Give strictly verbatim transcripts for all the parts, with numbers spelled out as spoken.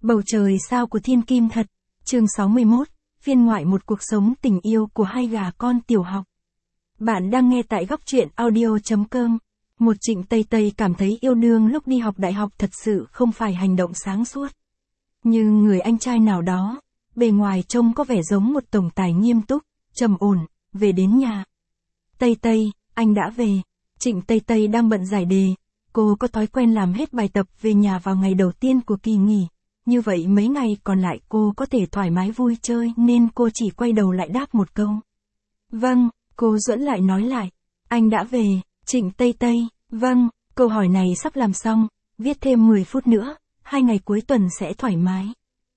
Bầu trời sao của thiên kim thật. Chương sáu mươi mốt, phiên ngoại một cuộc sống tình yêu của hai gà con tiểu học. Bạn đang nghe tại góc truyện audio chấm com. Một Trịnh Tây Tây cảm thấy yêu đương lúc đi học đại học thật sự không phải hành động sáng suốt. Như người anh trai nào đó, bề ngoài trông có vẻ giống một tổng tài nghiêm túc, trầm ổn, về đến nhà. Tây Tây, anh đã về. Trịnh Tây Tây đang bận giải đề. Cô có thói quen làm hết bài tập về nhà vào ngày đầu tiên của kỳ nghỉ. Như vậy mấy ngày còn lại cô có thể thoải mái vui chơi nên cô chỉ quay đầu lại đáp một câu. Vâng, cô Duẫn lại nói lại. Anh đã về, Trịnh Tây Tây, vâng, câu hỏi này sắp làm xong, viết thêm mười phút nữa, hai ngày cuối tuần sẽ thoải mái.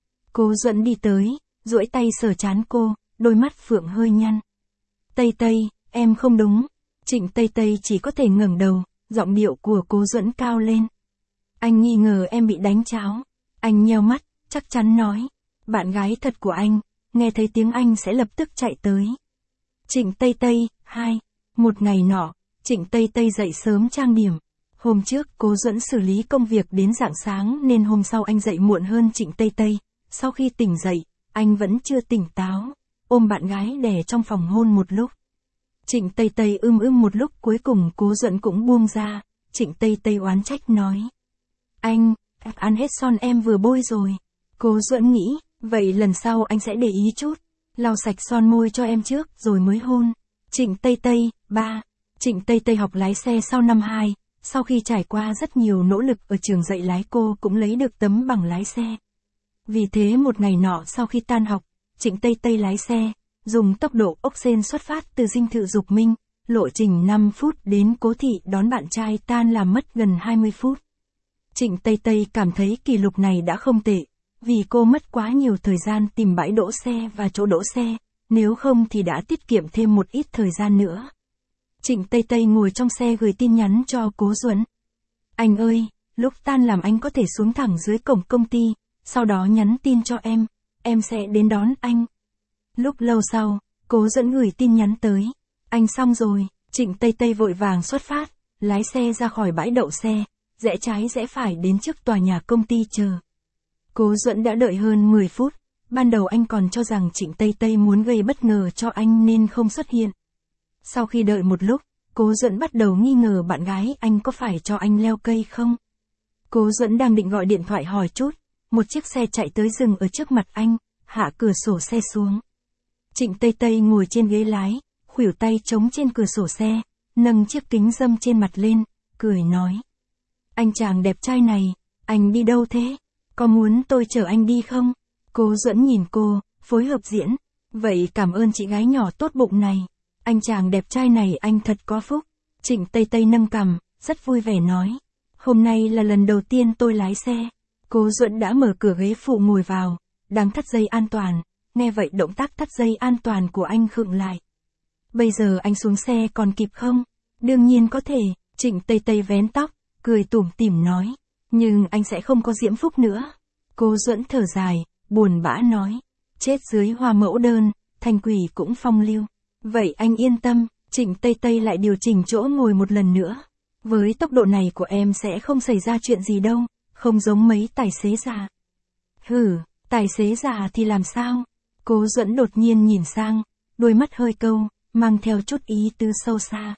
Cô Duẫn đi tới, duỗi tay sờ trán cô, đôi mắt phượng hơi nhăn. Tây Tây, em không đúng. Trịnh Tây Tây chỉ có thể ngẩng đầu, giọng điệu của cô Duẫn cao lên. Anh nghi ngờ em bị đánh tráo. Anh nheo mắt, chắc chắn nói. Bạn gái thật của anh, nghe thấy tiếng Anh sẽ lập tức chạy tới. Trịnh Tây Tây, hai. Một ngày nọ, Trịnh Tây Tây dậy sớm trang điểm. Hôm trước cô Duẫn xử lý công việc đến rạng sáng nên hôm sau anh dậy muộn hơn Trịnh Tây Tây. Sau khi tỉnh dậy, anh vẫn chưa tỉnh táo, ôm bạn gái đè trong phòng hôn một lúc. Trịnh Tây Tây ưm ưm một lúc cuối cùng cô Duẫn cũng buông ra. Trịnh Tây Tây oán trách nói. Anh, ăn hết son em vừa bôi rồi. Cô Duẫn nghĩ, vậy lần sau anh sẽ để ý chút. Lau sạch son môi cho em trước rồi mới hôn. Trịnh Tây Tây, ba. Trịnh Tây Tây học lái xe sau năm hai. Sau khi trải qua rất nhiều nỗ lực ở trường dạy lái cô cũng lấy được tấm bằng lái xe. Vì thế một ngày nọ sau khi tan học, Trịnh Tây Tây lái xe, dùng tốc độ ốc sên xuất phát từ dinh thự Dục Minh, lộ trình năm phút đến Cố Thị đón bạn trai tan làm mất gần hai mươi phút. Trịnh Tây Tây cảm thấy kỷ lục này đã không tệ, vì cô mất quá nhiều thời gian tìm bãi đỗ xe và chỗ đỗ xe, nếu không thì đã tiết kiệm thêm một ít thời gian nữa. Trịnh Tây Tây ngồi trong xe gửi tin nhắn cho Cố Duẫn. Anh ơi, lúc tan làm anh có thể xuống thẳng dưới cổng công ty, sau đó nhắn tin cho em, em sẽ đến đón anh. Lúc lâu sau, Cố Duẫn gửi tin nhắn tới. Anh xong rồi. Trịnh Tây Tây vội vàng xuất phát, lái xe ra khỏi bãi đậu xe, rẽ trái rẽ phải đến trước tòa nhà công ty chờ. Cố Duẫn đã đợi hơn mười phút, ban đầu anh còn cho rằng Trịnh Tây Tây muốn gây bất ngờ cho anh nên không xuất hiện. Sau khi đợi một lúc, Cố Duẫn bắt đầu nghi ngờ bạn gái anh có phải cho anh leo cây không. Cố Duẫn đang định gọi điện thoại hỏi chút, một chiếc xe chạy tới dừng ở trước mặt anh, hạ cửa sổ xe xuống. Trịnh Tây Tây ngồi trên ghế lái, khuỷu tay chống trên cửa sổ xe, nâng chiếc kính râm trên mặt lên, cười nói. Anh chàng đẹp trai này, anh đi đâu thế? Có muốn tôi chở anh đi không? Cố Duẫn nhìn cô, phối hợp diễn. Vậy cảm ơn chị gái nhỏ tốt bụng này. Anh chàng đẹp trai này anh thật có phúc. Trịnh Tây Tây nâng cằm, rất vui vẻ nói. Hôm nay là lần đầu tiên tôi lái xe. Cố Duẫn đã mở cửa ghế phụ ngồi vào, đang thắt dây an toàn. Nghe vậy động tác thắt dây an toàn của anh khựng lại. Bây giờ anh xuống xe còn kịp không? Đương nhiên có thể. Trịnh Tây Tây vén tóc, cười tủm tỉm nói. Nhưng anh sẽ không có diễm phúc nữa. Cố Duẫn thở dài, buồn bã nói. Chết dưới hoa mẫu đơn, thành quỷ cũng phong lưu. Vậy anh yên tâm. Trịnh Tây Tây lại điều chỉnh chỗ ngồi một lần nữa. Với tốc độ này của em sẽ không xảy ra chuyện gì đâu, không giống mấy tài xế già. Hử, tài xế già thì làm sao? Cố Duẫn đột nhiên nhìn sang, đôi mắt hơi câu, mang theo chút ý tứ sâu xa.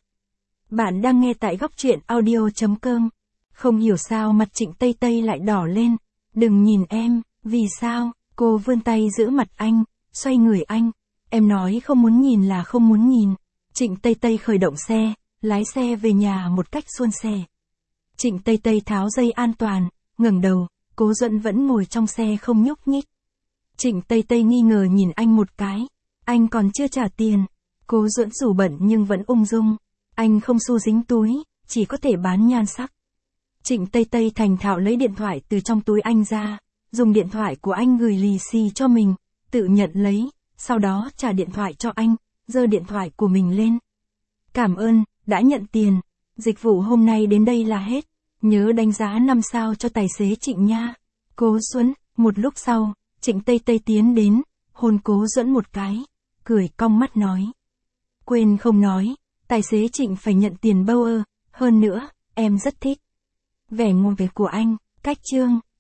Bạn đang nghe tại góc truyện audio chấm com. Không hiểu sao mặt Trịnh Tây Tây lại đỏ lên. Đừng nhìn em, vì sao? Cô vươn tay giữ mặt anh, xoay người anh. Em nói không muốn nhìn là không muốn nhìn. Trịnh Tây Tây khởi động xe, lái xe về nhà một cách suôn sẻ. Trịnh Tây Tây tháo dây an toàn, ngẩng đầu, Cố Duẫn vẫn ngồi trong xe không nhúc nhích. Trịnh Tây Tây nghi ngờ nhìn anh một cái. Anh còn chưa trả tiền. Cố Duẫn dù bận nhưng vẫn ung dung. Anh không xu dính túi, chỉ có thể bán nhan sắc. Trịnh Tây Tây thành thạo lấy điện thoại từ trong túi anh ra, dùng điện thoại của anh gửi lì xì cho mình, tự nhận lấy, sau đó trả điện thoại cho anh, giơ điện thoại của mình lên. Cảm ơn, đã nhận tiền. Dịch vụ hôm nay đến đây là hết. Nhớ đánh giá năm sao cho tài xế Trịnh nha. Cố Duẫn, một lúc sau, Trịnh Tây Tây tiến đến, hôn Cố Duẫn một cái, cười cong mắt nói. Quên không nói, tài xế Trịnh phải nhận tiền bao ơ, hơn nữa, em rất thích vẻ ngôn về của anh, cách chương.